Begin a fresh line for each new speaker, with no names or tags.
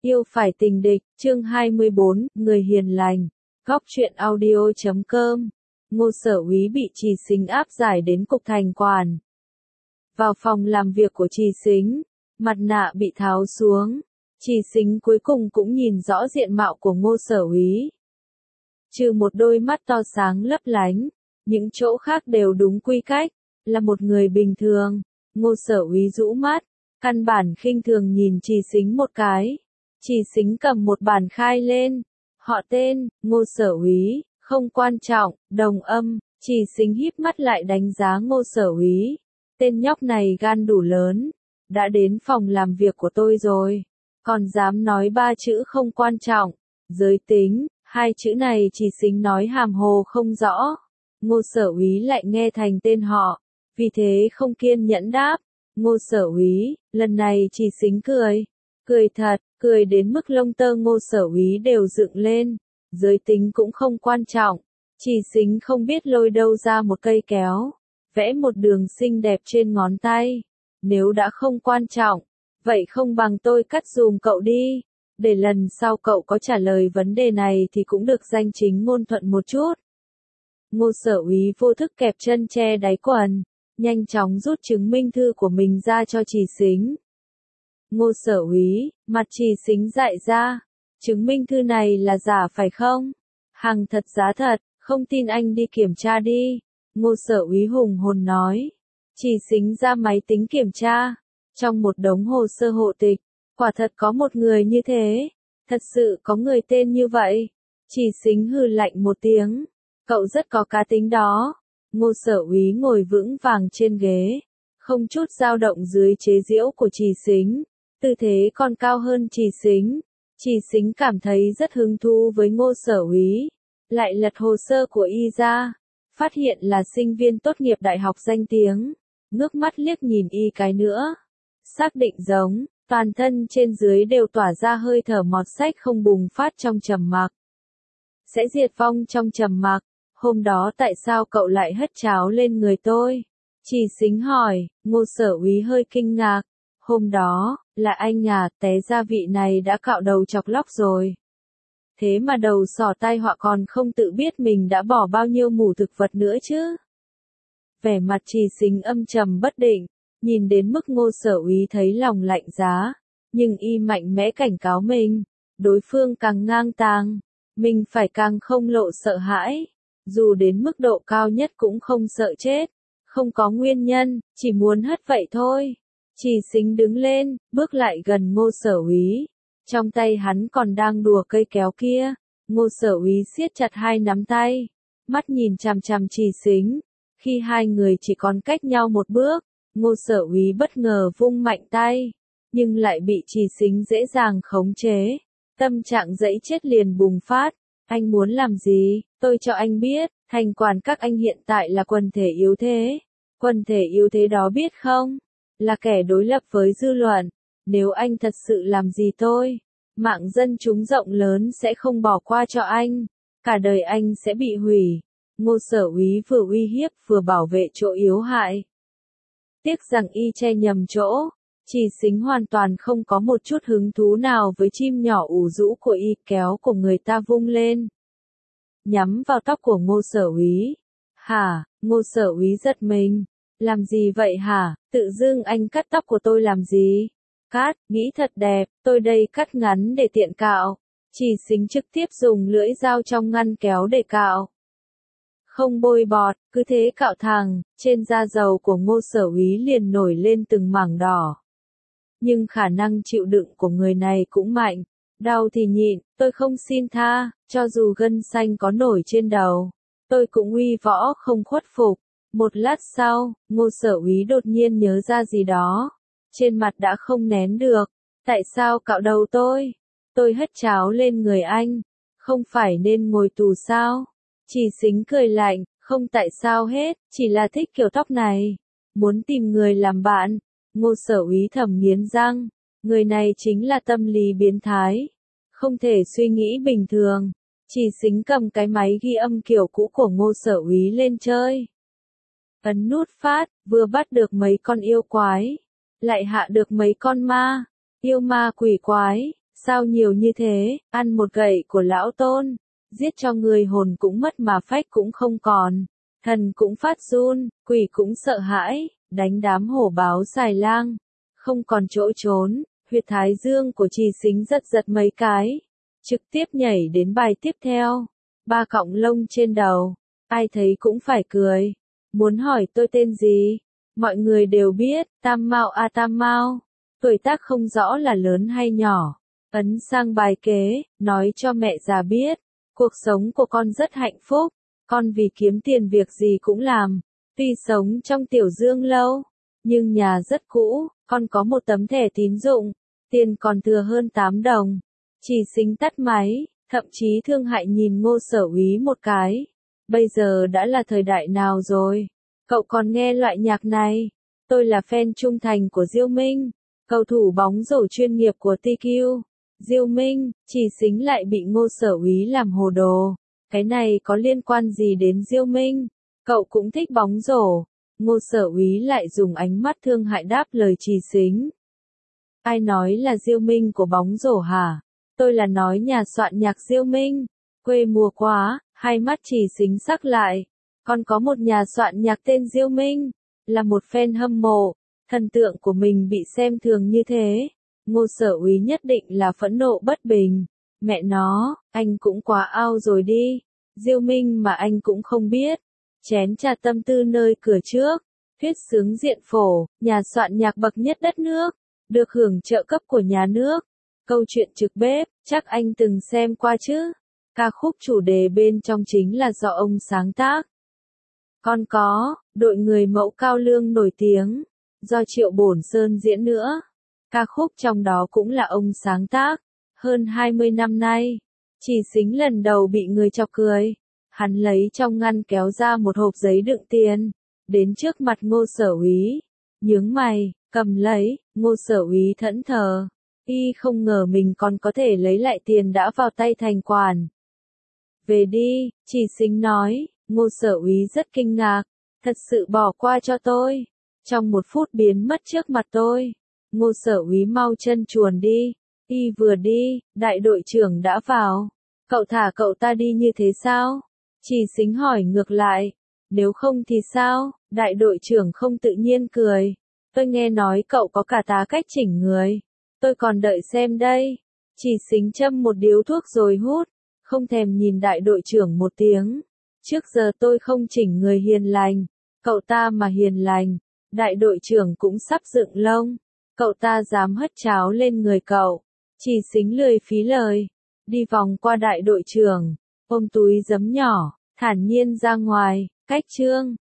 Yêu phải tình địch, chương 24, người hiền lành. Góc truyện audio.com. Ngô Sở Úy bị Trì Sính áp giải đến cục thành quản. Vào phòng làm việc của Trì Sính, mặt nạ bị tháo xuống. Trì Sính cuối cùng cũng nhìn rõ diện mạo của Ngô Sở Úy. Trừ một đôi mắt to sáng lấp lánh, những chỗ khác đều đúng quy cách, là một người bình thường. Ngô Sở Úy rũ mắt, căn bản khinh thường nhìn Trì Sính một cái. Trì Sính cầm một bản khai lên. Họ tên, Ngô Sở Úy, không quan trọng, đồng âm. Trì Sính híp mắt lại đánh giá Ngô Sở Úy. Tên nhóc này gan đủ lớn. Đã đến phòng làm việc của tôi rồi. Còn dám nói ba chữ không quan trọng. Giới tính, hai chữ này Trì Sính nói hàm hồ không rõ. Ngô Sở Úy lại nghe thành tên họ. Vì thế không kiên nhẫn đáp. Ngô Sở Úy, lần này Trì Sính cười. Cười thật, cười đến mức lông tơ Ngô Sở Úy đều dựng lên. Giới tính cũng không quan trọng. Trì Sính không biết lôi đâu ra một cây kéo. Vẽ một đường xinh đẹp trên ngón tay. Nếu đã không quan trọng, vậy không bằng tôi cắt dùm cậu đi. Để lần sau cậu có trả lời vấn đề này thì cũng được danh chính ngôn thuận một chút. Ngô Sở Úy vô thức kẹp chân che đáy quần. Nhanh chóng rút chứng minh thư của mình ra cho Trì Sính. Ngô Sở Úy, mặt Trì Sính dại ra. Chứng minh thư này là giả phải không? Hàng thật giá thật, không tin anh đi kiểm tra đi. Ngô Sở Úy hùng hồn nói. Trì Sính ra máy tính kiểm tra. Trong một đống hồ sơ hộ tịch, quả thật có một người như thế. Thật sự có người tên như vậy. Trì Sính hừ lạnh một tiếng. Cậu rất có cá tính đó. Ngô Sở Úy ngồi vững vàng trên ghế. Không chút dao động dưới chế giễu của Trì Sính. Tư thế còn cao hơn Trì Sính. Trì Sính cảm thấy rất hứng thú với Ngô Sở Úy. Lại lật hồ sơ của y ra. Phát hiện là sinh viên tốt nghiệp đại học danh tiếng. Ngước mắt liếc nhìn y cái nữa. Xác định giống, toàn thân trên dưới đều tỏa ra hơi thở mọt sách không bùng phát trong trầm mặc. Sẽ diệt vong trong trầm mặc. Hôm đó tại sao cậu lại hất cháo lên người tôi? Trì Sính hỏi. Ngô Sở Úy hơi kinh ngạc. Hôm đó, là anh à, té gia vị này đã cạo đầu chọc lóc rồi. Thế mà đầu sỏ tai họa còn không tự biết mình đã bỏ bao nhiêu mủ thực vật nữa chứ. Vẻ mặt Trì Sính âm trầm bất định, nhìn đến mức Ngô Sở Úy thấy lòng lạnh giá. Nhưng y mạnh mẽ cảnh cáo mình, đối phương càng ngang tàng, mình phải càng không lộ sợ hãi. Dù đến mức độ cao nhất cũng không sợ chết, không có nguyên nhân, chỉ muốn hất vậy thôi. Trì Sính đứng lên, bước lại gần Ngô Sở Úy. Trong tay hắn còn đang đùa cây kéo kia. Ngô Sở Úy siết chặt hai nắm tay, mắt nhìn chằm chằm Trì Sính. Khi hai người chỉ còn cách nhau một bước, Ngô Sở Úy bất ngờ vung mạnh tay, nhưng lại bị Trì Sính dễ dàng khống chế. Tâm trạng dẫy chết liền bùng phát. Anh muốn làm gì? Tôi cho anh biết, thành quản các anh hiện tại là quần thể yếu thế. Quần thể yếu thế đó biết không? Là kẻ đối lập với dư luận. Nếu anh thật sự làm gì tôi, mạng dân chúng rộng lớn sẽ không bỏ qua cho anh. Cả đời anh sẽ bị hủy. Ngô Sở Úy vừa uy hiếp vừa bảo vệ chỗ yếu hại. Tiếc rằng y che nhầm chỗ. Trì Sính hoàn toàn không có một chút hứng thú nào với chim nhỏ ủ rũ của y, kéo của người ta vung lên. Nhắm vào tóc của Ngô Sở Úy. Hả? Ngô Sở Úy giật mình. Làm gì vậy hả? Tự dưng anh cắt tóc của tôi làm gì? Cắt, nghĩ thật đẹp, tôi đây cắt ngắn để tiện cạo. Trì Sính trực tiếp dùng lưỡi dao trong ngăn kéo để cạo. Không bôi bọt, cứ thế cạo thẳng, trên da dầu của Ngô Sở Úy liền nổi lên từng mảng đỏ. Nhưng khả năng chịu đựng của người này cũng mạnh. Đau thì nhịn, tôi không xin tha, cho dù gân xanh có nổi trên đầu. Tôi cũng uy võ không khuất phục. Một lát sau, Ngô Sở Úy đột nhiên nhớ ra gì đó. Trên mặt đã không nén được. Tại sao cạo đầu tôi? Tôi hất cháo lên người anh. Không phải nên ngồi tù sao? Trì Sính cười lạnh, không tại sao hết, chỉ là thích kiểu tóc này. Muốn tìm người làm bạn. Ngô Sở Úy thầm nghiến răng. Người này chính là tâm lý biến thái. Không thể suy nghĩ bình thường. Trì Sính cầm cái máy ghi âm kiểu cũ của Ngô Sở Úy lên chơi. Ấn nút phát, vừa bắt được mấy con yêu quái. Lại hạ được mấy con ma. Yêu ma quỷ quái. Sao nhiều như thế, ăn một gậy của lão tôn, giết cho người hồn cũng mất mà phách cũng không còn, thần cũng phát run, quỷ cũng sợ hãi, đánh đám hổ báo xài lang, không còn chỗ trốn, huyệt thái dương của Trì Xính giật giật mấy cái, trực tiếp nhảy đến bài tiếp theo, 3 cọng lông trên đầu, ai thấy cũng phải cười, muốn hỏi tôi tên gì, mọi người đều biết, Tam Mao a Tam Mao, tuổi tác không rõ là lớn hay nhỏ. Ấn sang bài kế, nói cho mẹ già biết, cuộc sống của con rất hạnh phúc, con vì kiếm tiền việc gì cũng làm, tuy sống trong tiểu dương lâu, nhưng nhà rất cũ, con có một tấm thẻ tín dụng, tiền còn thừa hơn 8 đồng. Trì Xính tắt máy, thậm chí thương hại nhìn Ngô Sở Úy một cái. Bây giờ đã là thời đại nào rồi? Cậu còn nghe loại nhạc này? Tôi là fan trung thành của Diêu Minh, cầu thủ bóng rổ chuyên nghiệp của TQ. Diêu Minh, Trì Xính lại bị Ngô Sở Úy làm hồ đồ. Cái này có liên quan gì đến Diêu Minh? Cậu cũng thích bóng rổ. Ngô Sở Úy lại dùng ánh mắt thương hại đáp lời Trì Xính. Ai nói là Diêu Minh của bóng rổ hả? Tôi là nói nhà soạn nhạc Diêu Minh. Quê mùa quá, hai mắt Trì Xính sắc lại. Còn có một nhà soạn nhạc tên Diêu Minh, là một fan hâm mộ. Thần tượng của mình bị xem thường như thế. Ngô Sở Úy nhất định là phẫn nộ bất bình. Mẹ nó, anh cũng quá ao rồi đi. Diêu Minh mà anh cũng không biết. Chén trà tâm tư nơi cửa trước. Thuyết sướng diện phổ, nhà soạn nhạc bậc nhất đất nước. Được hưởng trợ cấp của nhà nước. Câu chuyện trực bếp, chắc anh từng xem qua chứ. Ca khúc chủ đề bên trong chính là do ông sáng tác. Còn có, đội người mẫu cao lương nổi tiếng. Do Triệu Bổn Sơn diễn nữa. Ca khúc trong đó cũng là ông sáng tác. Hơn 20 năm nay, Trì Xính lần đầu bị người chọc cười. Hắn lấy trong ngăn kéo ra một hộp giấy đựng tiền. Đến trước mặt Ngô Sở Úy. Nhướng mày, cầm lấy, Ngô Sở Úy thẫn thờ. Y không ngờ mình còn có thể lấy lại tiền đã vào tay thành quản. Về đi, Trì Xính nói. Ngô Sở Úy rất kinh ngạc. Thật sự bỏ qua cho tôi. Trong 1 phút biến mất trước mặt tôi. Ngô Sở Úy mau chân chuồn đi. Y vừa đi, đại đội trưởng đã vào. Cậu thả cậu ta đi như thế sao? Trì Xính hỏi ngược lại. Nếu không thì sao? Đại đội trưởng không tự nhiên cười. Tôi nghe nói cậu có cả tá cách chỉnh người. Tôi còn đợi xem đây. Trì Xính châm một điếu thuốc rồi hút. Không thèm nhìn đại đội trưởng một tiếng. Trước giờ tôi không chỉnh người hiền lành. Cậu ta mà hiền lành. Đại đội trưởng cũng sắp dựng lông. Cậu ta dám hất cháo lên người cậu. Trì Xính lười phí lời. Đi vòng qua đại đội trưởng. Ôm túi giấm nhỏ. Thản nhiên ra ngoài. Cách chương.